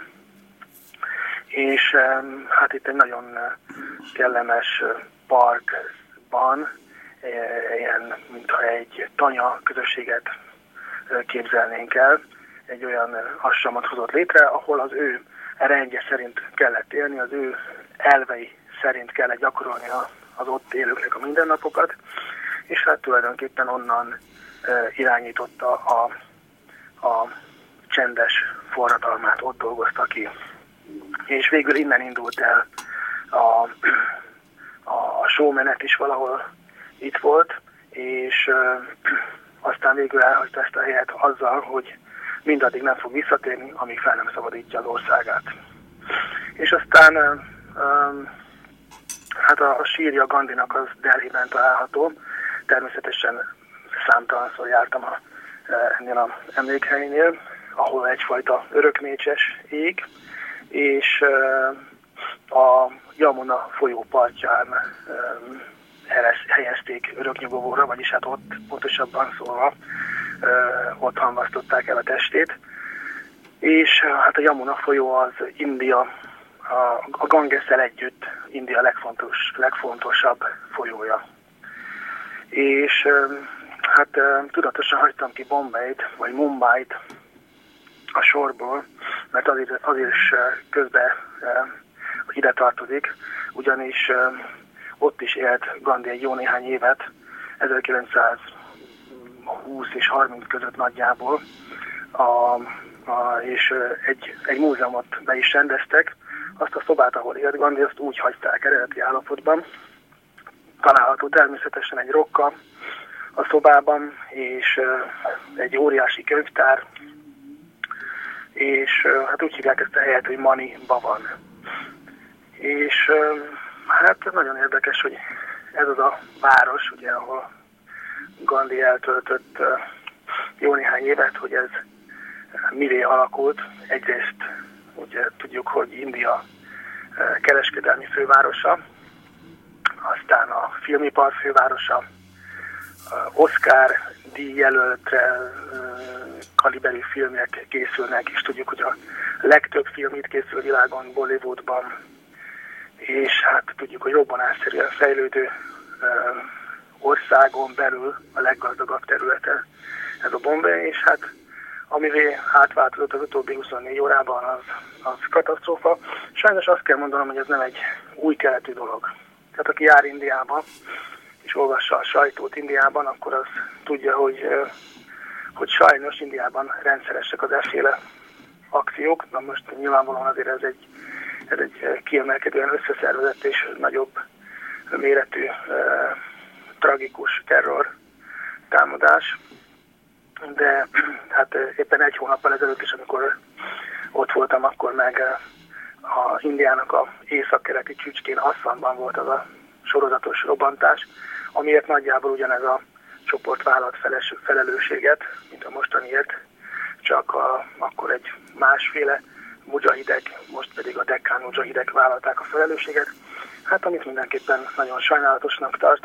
És hát itt egy nagyon kellemes parkban, ilyen, mintha egy tanya közösséget képzelnénk el, egy olyan ashramot hozott létre, ahol az ő rendje szerint kellett élni, az ő elvei szerint kellett gyakorolni az ott élőknek a mindennapokat, és hát tulajdonképpen onnan irányította a, a csendes forradalmát, ott dolgozta ki. És végül innen indult el a, a showmenet is valahol itt volt, és ö, aztán végül elhagyta ezt a helyet azzal, hogy mindaddig nem fog visszatérni, amíg fel nem szabadítja az országát. És aztán ö, ö, hát a, a sírja Gandhinak az Delhiben található. Természetesen számtalanszor jártam a, ennél az emlékhelynél, ahol egyfajta örökmécses ég, és a Yamuna folyó partján helyezték öröknyugovóra, vagyis hát ott, pontosabban szólva, ott hamvasztották el a testét. És hát a Yamuna folyó az India, a, a Gangesszel együtt India legfontos, legfontosabb folyója. És hát tudatosan hagytam ki Bombayt, vagy Mumbait a sorból, mert az, az is közben ide tartozik, ugyanis ott is élt Gandhi egy jó néhány évet, ezerkilencszázhúsz és harminc között nagyjából, a, a, és egy, egy múzeumot be is rendeztek. Azt a szobát, ahol élt Gandhi, azt úgy hagyták eredeti állapotban. Található természetesen egy rokka a szobában, és egy óriási könyvtár, és hát úgy hívják ezt a helyet, hogy Mani Bhavan. És hát nagyon érdekes, hogy ez az a város, ugye, ahol Gandhi eltöltött jó néhány évet, hogy ez mivé alakult. Egyrészt ugye tudjuk, hogy India kereskedelmi fővárosa, aztán a filmipar fővárosa, Oscar díjjelöltre kaliberű filmek készülnek, és tudjuk, hogy a legtöbb film itt készül világon, Bollywoodban, és hát tudjuk, hogy robbanásszerűen fejlődő országon belül a leggazdagabb területe ez a Bombay, és hát amivé átváltozott az utóbbi huszonnégy órában, az, az katasztrófa. Sajnos azt kell mondanom, hogy ez nem egy új keletű dolog. Tehát aki jár Indiába, és olvassa a sajtót Indiában, akkor az tudja, hogy, hogy sajnos Indiában rendszeresek az efféle akciók. Na most nyilvánvalóan azért ez egy, ez egy kiemelkedően összeszervezett és nagyobb méretű, eh, tragikus terror támadás. De hát éppen egy hónappal ezelőtt is, amikor ott voltam, akkor meg a Indiának a északkeleti csücskén, Asszamban volt az a sorozatos robbantás, amiért nagyjából ugyanez a csoport vállalt felelősséget, mint a mostaniért, csak a, akkor egy másféle mujahidek, most pedig a dekkán mujahidek vállalták a felelősséget. Hát amit mindenképpen nagyon sajnálatosnak tartok,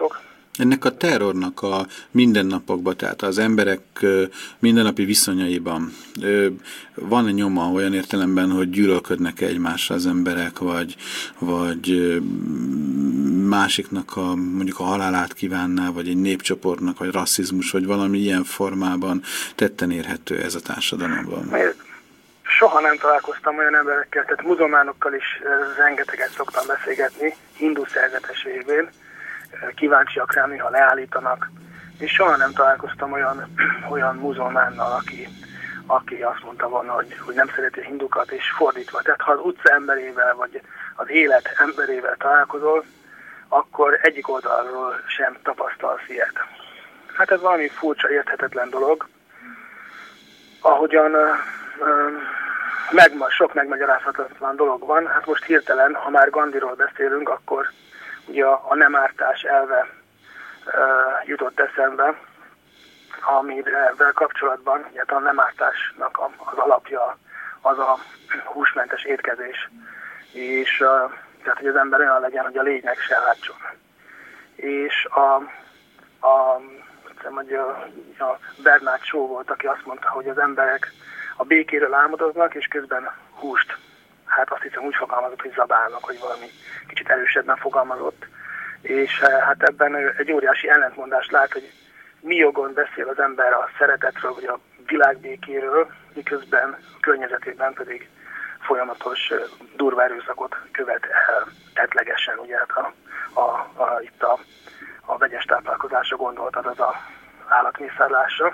Ennek a terrornak a mindennapokban, tehát az emberek mindennapi viszonyaiban van egy nyoma olyan értelemben, hogy gyűlölködnek egymásra az emberek, vagy, vagy másiknak a, mondjuk a halálát kívánná, vagy egy népcsoportnak, vagy rasszizmus, vagy valami ilyen formában tetten érhető ez a társadalomban? Soha nem találkoztam olyan emberekkel, tehát muzulmánokkal is rengeteget szoktam beszélgetni, hindu szerzetes révén, kíváncsiak rám, ha leállítanak, és soha nem találkoztam olyan, olyan muzulmánnal, aki, aki azt mondta volna, hogy, hogy nem szereti a hindukat, és fordítva. Tehát ha az utca emberével, vagy az élet emberével találkozol, akkor egyik oldalról sem tapasztalsz ilyet. Hát ez valami furcsa, érthetetlen dolog. Ahogyan uh, uh, meg, sok megmagyarázhatatlan dolog van, hát most hirtelen, ha már Gandhiról beszélünk, akkor ugye a, a nem ártás elve uh, jutott eszembe, amivel kapcsolatban ugye a nem ártásnak a, az alapja az a húsmentes étkezés, és uh, tehát, hogy az ember olyan legyen, hogy a lényeg se látson. És a, a, hogy a, a Bernard Shaw volt, aki azt mondta, hogy az emberek a békéről álmodoznak, és közben húst, hát azt hiszem úgy fogalmazott, hogy zabálnak, hogy valami kicsit erősebben fogalmazott. És hát ebben egy óriási ellentmondást lát, hogy mi jogon beszél az ember a szeretetről, vagy a világbékéről, miközben a környezetében pedig folyamatos durva erőszakot követ el tettlegesen, ugye hát a, a, a, itt a, a vegyes táplálkozásra gondolt, az a állatmészárlásra.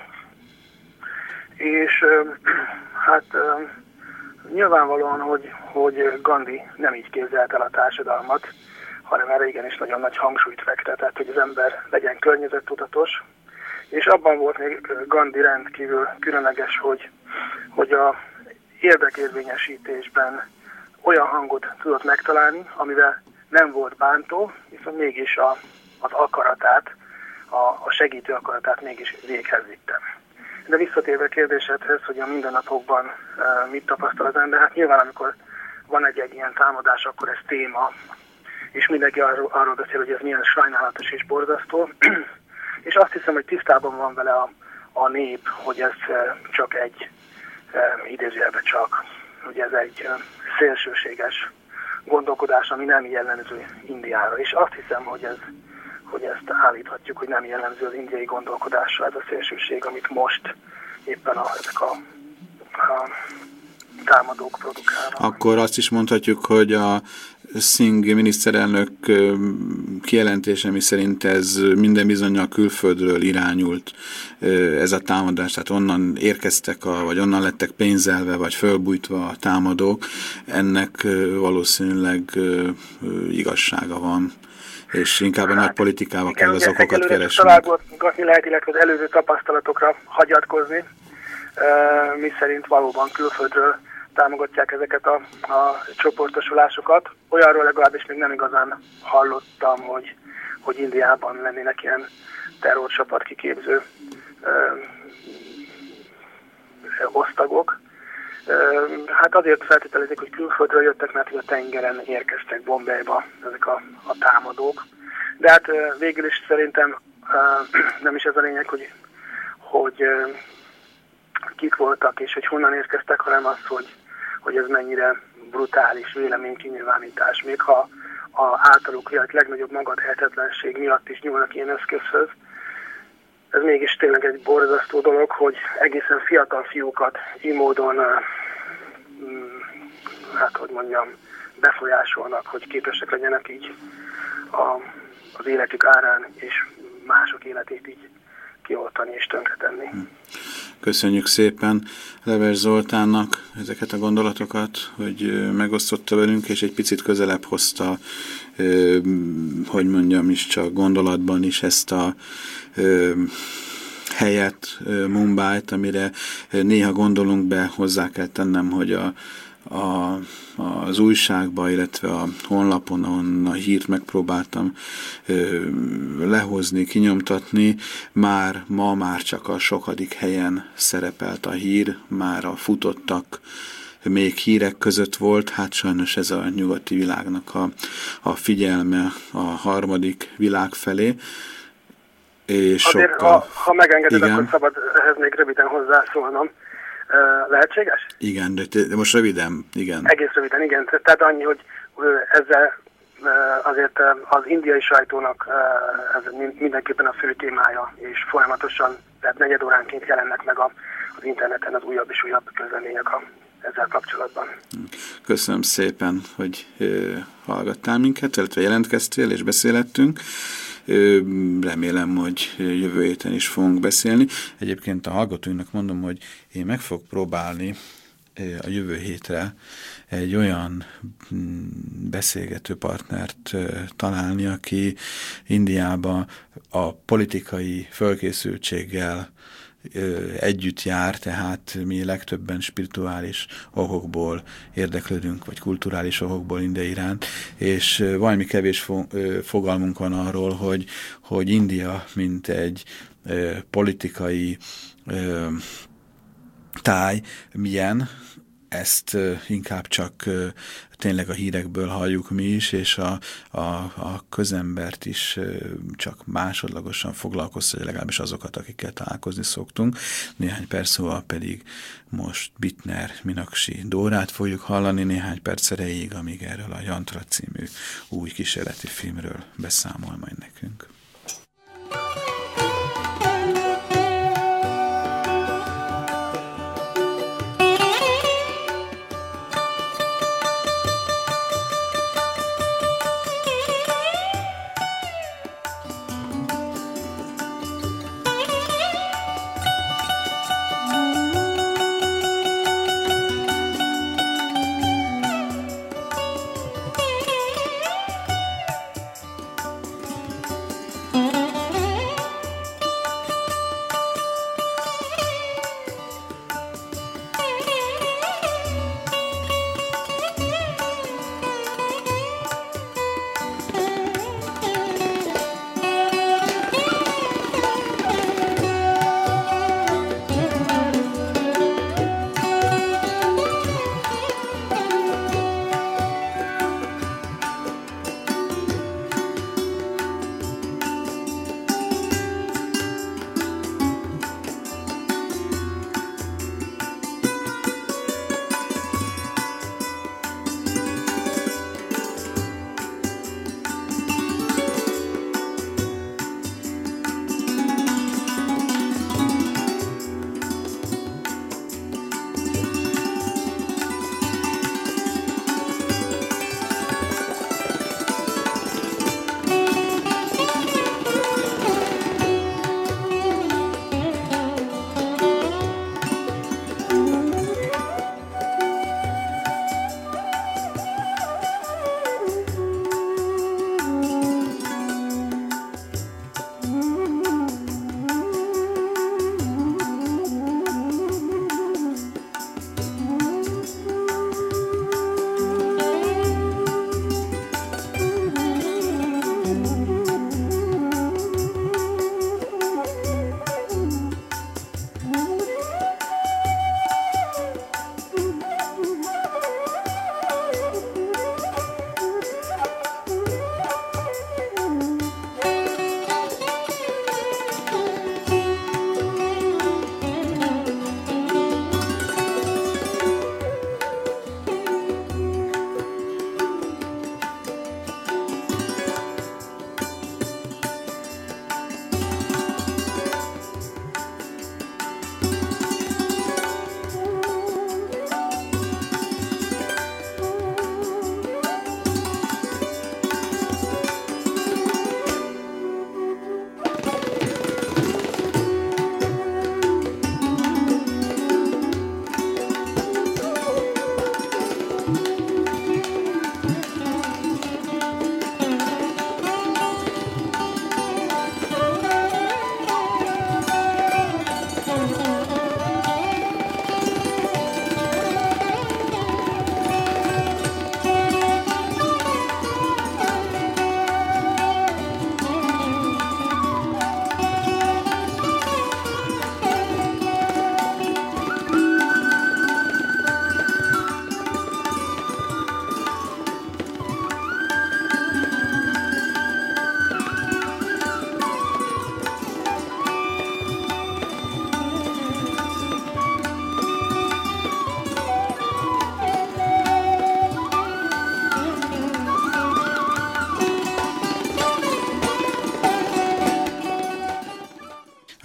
És hát nyilvánvalóan, hogy, hogy Gandhi nem így képzelt el a társadalmat, hanem erre igenis nagyon nagy hangsúlyt fektetett, hogy az ember legyen környezettudatos, és abban volt még Gandhi rendkívül különleges, hogy, hogy a érdekérvényesítésben olyan hangot tudott megtalálni, amivel nem volt bántó, viszont mégis a, az akaratát, a, a segítő akaratát mégis véghez vittem. De visszatérve a kérdésedhez, hogy a mindennapokban uh, mit tapasztal az ember, hát nyilván amikor van egy-egy ilyen támadás, akkor ez téma, és mindenki arról, arról beszél, hogy ez milyen sajnálatos és borzasztó, és azt hiszem, hogy tisztában van vele a, a nép, hogy ez uh, csak egy uh, idézőjelben csak, hogy ez egy uh, szélsőséges gondolkodás, ami nem jellemző Indiára, és azt hiszem, hogy ez hogy ezt állíthatjuk, hogy nem jellemző az indiai gondolkodásra ez a szélsőség, amit most éppen a, ezek a, a támadók produkálnak. Akkor azt is mondhatjuk, hogy a Singh miniszterelnök kijelentése, mi szerint ez minden bizonnyal külföldről irányult ez a támadás, tehát onnan érkeztek, a, vagy onnan lettek pénzelve, vagy fölbújtva a támadók, ennek valószínűleg igazsága van. És inkább a nagy politikával kell az okokat keresni. Találgatni lehet, illetve az előző tapasztalatokra hagyatkozni, mi szerint valóban külföldről támogatják ezeket a, a csoportosulásokat. Olyanról legalábbis még nem igazán hallottam, hogy, hogy Indiában lennének ilyen terrorcsapat kiképző ö, osztagok. Ö, hát azért feltételezik, hogy külföldről jöttek, mert a tengeren érkeztek Bombayba ezek a, a támadók. De hát ö, végül is szerintem ö, nem is ez a lényeg, hogy, hogy ö, kik voltak és hogy honnan érkeztek, hanem az, hogy, hogy ez mennyire brutális véleménykinyilvánítás. Még ha a általuk jött legnagyobb magadhetetlenség miatt is nyúlnak ilyen eszközhöz, ez mégis tényleg egy borzasztó dolog, hogy egészen fiatal fiúkat így módon, hát hogy mondjam, befolyásolnak, hogy képesek legyenek így a, az életük árán és mások életét így kioltani és tönkretenni. Köszönjük szépen Leves Zoltánnak ezeket a gondolatokat, hogy megosztotta velünk, és egy picit közelebb hozta, hogy mondjam is, csak gondolatban is ezt a helyet, Mumbait, amire néha gondolunk be, hozzá kell tennem, hogy a A, az újságba, illetve a honlapon, ahol a hírt megpróbáltam ö, lehozni, kinyomtatni, már ma már csak a sokadik helyen szerepelt a hír, már a futottak még hírek között volt, hát sajnos ez a nyugati világnak a, a figyelme a harmadik világ felé. és Azért, sokkal... ha, ha megengeded, igen. akkor szabad ehhez még röviden hozzászólnom. Lehetséges? Igen, de, de most röviden, igen. Egész röviden, igen. Tehát annyi, hogy ezzel azért az indiai sajtónak ez mindenképpen a fő témája, és folyamatosan, tehát negyed óránként jelennek meg a, az interneten az újabb és újabb közlemények a, ezzel kapcsolatban. Köszönöm szépen, hogy hallgattál minket, illetve jelentkeztél és beszélettünk. Remélem, hogy jövő héten is fogunk beszélni. Egyébként a hallgatóinknak mondom, hogy én meg fogok próbálni a jövő hétre egy olyan beszélgető partnert találni, aki Indiában a politikai fölkészültséggel együtt jár, tehát mi legtöbben spirituális okokból érdeklődünk, vagy kulturális okokból India iránt, és valami kevés fogalmunk van arról, hogy, hogy India, mint egy politikai táj milyen, ezt inkább csak tényleg a hírekből halljuk mi is, és a, a, a közembert is csak másodlagosan foglalkoztatja, legalábbis azokat, akikkel találkozni szoktunk. Néhány perc múlva pedig most Bittner Minakshi Dórát fogjuk hallani, néhány perc erejéig, amíg erről a Jantra című új kísérleti filmről beszámol majd nekünk.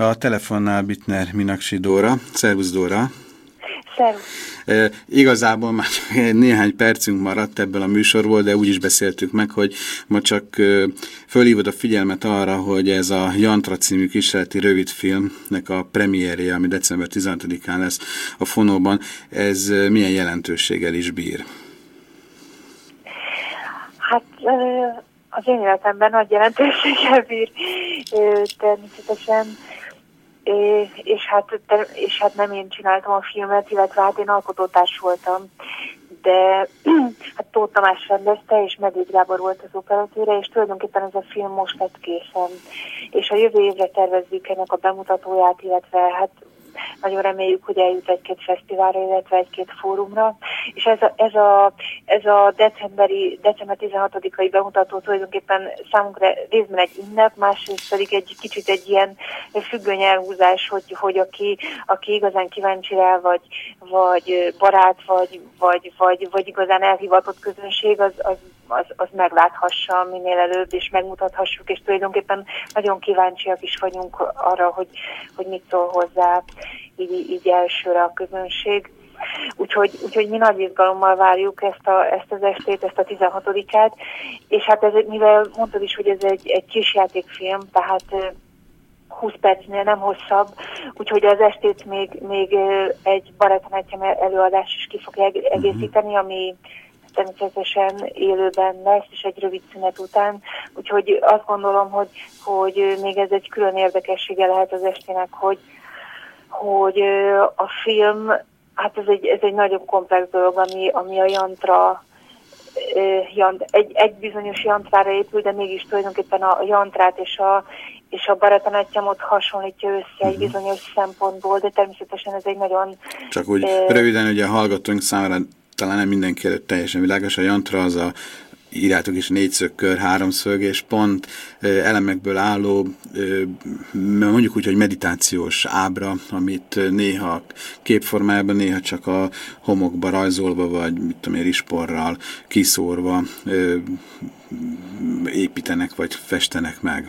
A telefonnál Bittner Minaksi Dóra. Szervusz, Dóra! Szervusz! E, igazából már néhány percünk maradt ebből a műsorból, de úgy is beszéltük meg, hogy ma csak e, fölhívod a figyelmet arra, hogy ez a Jantra című kísérleti rövidfilmnek a premierje, ami december tizenhatodikán lesz a Fonóban, ez milyen jelentőséggel is bír? Hát az én életemben nagy jelentőséggel bír természetesen. É, és, hát, és hát nem én csináltam a filmet, illetve hát én alkotótárs voltam, de hát Tóth Tamás rendezte, és Medvéd Gábor volt az operatőre, és tulajdonképpen ez a film most lett készen. És a jövő évre tervezzük ennek a bemutatóját, illetve hát nagyon reméljük, hogy eljut egy-két fesztiválra, illetve egy-két fórumra. És ez a, ez a, ez a decemberi, december tizenhatodikai bemutató tulajdonképpen számunkra részben egy ünnep, másrészt pedig egy kicsit egy ilyen függöny elhúzás, hogy, hogy aki, aki igazán kíváncsi rá, vagy, vagy barát, vagy, vagy, vagy, vagy igazán elhivatott közönség, az, az, az, az megláthassa minél előbb, és megmutathassuk, és tulajdonképpen nagyon kíváncsiak is vagyunk arra, hogy, hogy mit szól hozzá így, így elsőre a közönség. Úgyhogy, úgyhogy mi nagy izgalommal várjuk ezt, a, ezt az estét, ezt a tizenhatodikát, és hát ez, mivel mondtad is, hogy ez egy, egy kisjátékfilm, tehát húsz percnél nem hosszabb, úgyhogy az estét még, még egy barátanátyám előadás is ki fogja egészíteni, ami természetesen élőben lesz, és egy rövid szünet után. Úgyhogy azt gondolom, hogy, hogy még ez egy külön érdekessége lehet az estének, hogy, hogy a film, hát ez egy, ez egy nagyon komplex dolog, ami, ami a jantra, jant, egy, egy bizonyos jantrára épül, de mégis tulajdonképpen a jantrát és a, és a barátanátyámot hasonlítja össze egy bizonyos szempontból, de természetesen ez egy nagyon... Csak úgy uh, röviden, ugye a hallgatóink számára talán nem mindenki előtt teljesen világos, a jantra az a írjátok is négyszögkör, háromszög, és pont elemekből álló, mondjuk úgy, hogy meditációs ábra, amit néha képformájában, néha csak a homokba rajzolva, vagy mit tudom én, risporral kiszórva építenek, vagy festenek meg.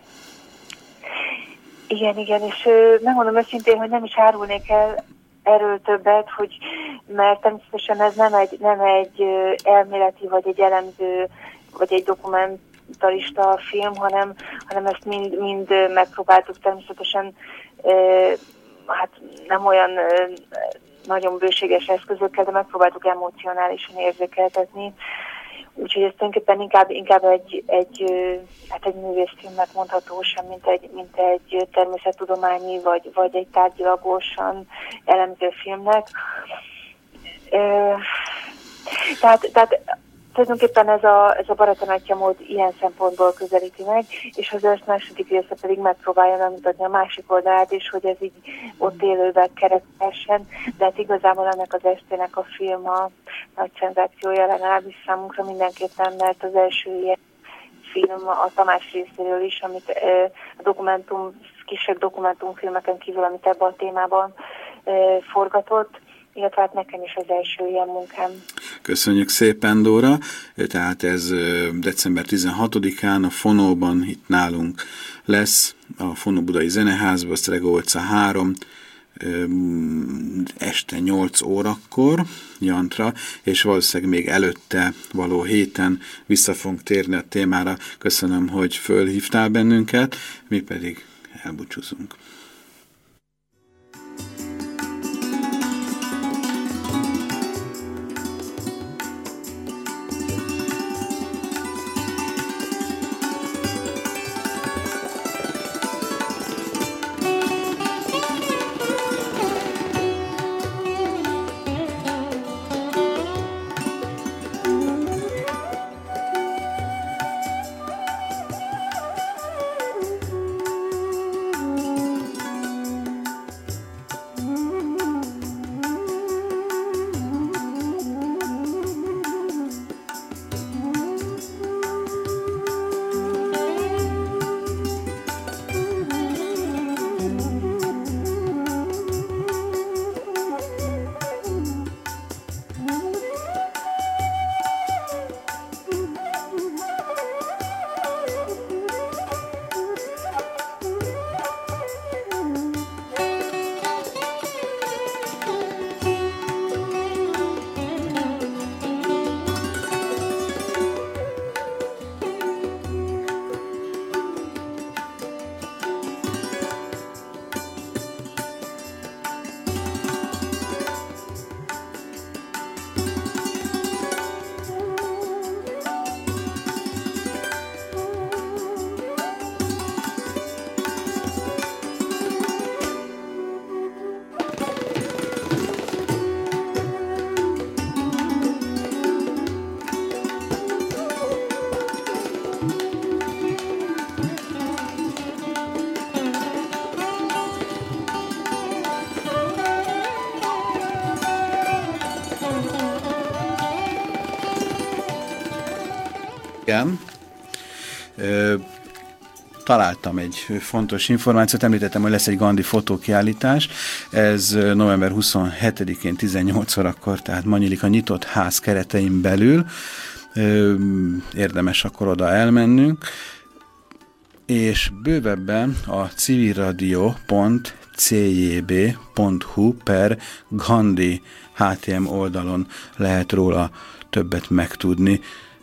Igen, igen, és megmondom őszintén, hogy nem is árulnék el erről többet, hogy, mert természetesen ez nem egy, nem egy elméleti, vagy egy elemző, vagy egy dokumentarista film, hanem, hanem ezt mind, mind megpróbáltuk természetesen, hát nem olyan nagyon bőséges eszközökkel, de megpróbáltuk emocionálisan érzékeltetni. Úgyhogy ez tulajdonképpen inkább, inkább egy, egy, hát egy művészfilmnek mondható sem, mint egy, mint egy természettudományi, vagy, vagy egy tárgyilagosan elemző filmnek. Tehát, tehát tulajdonképpen ez a, ez a barátanátyám mód ilyen szempontból közelíti meg, és az ősz második része pedig megpróbálja megmutatni a másik oldalát is, hogy ez így ott élőben keretesen, de hát igazából ennek az estének a film a nagy szenzációja, legalábbis számunkra mindenképpen, mert az első ilyen film a Tamás részéről is, amit a dokumentum, kisebb dokumentumfilmeken kívül, amit ebben a témában forgatott, illetve hát nekem is az első ilyen munkám. Köszönjük szépen, Dóra. Tehát ez december tizenhatodikán a Fonóban itt nálunk lesz, a Fonó Budai Zeneházban, Sztregó utca három, este nyolc órakor jantra, és valószínűleg még előtte való héten vissza fogunk térni a témára. Köszönöm, hogy fölhívtál bennünket, mi pedig elbúcsúzunk. Igen. Ö, találtam egy fontos információt, említettem, hogy lesz egy Gandhi fotókiállítás, ez november huszonhetedikén tizennyolc órakor, tehát ma nyílik a nyitott ház keretein belül, ö, érdemes akkor oda elmennünk, és bővebben a civilradio pont c j b pont h u per Gandhi há té em oldalon lehet róla többet megtudni.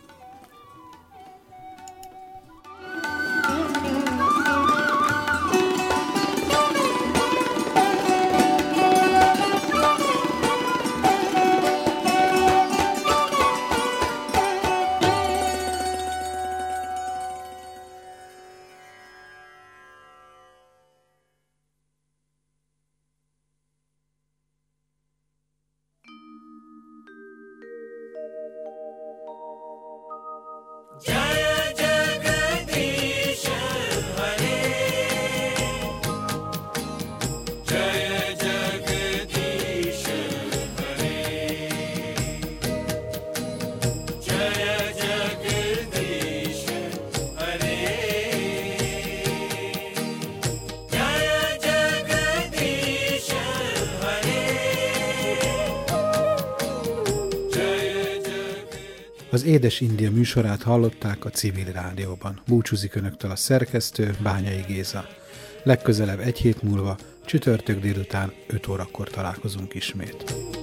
Az Édes India műsorát hallották a Civil Rádióban. Búcsúzik önöktől a szerkesztő, Bányai Géza. Legközelebb egy hét múlva, csütörtök délután öt órakor találkozunk ismét.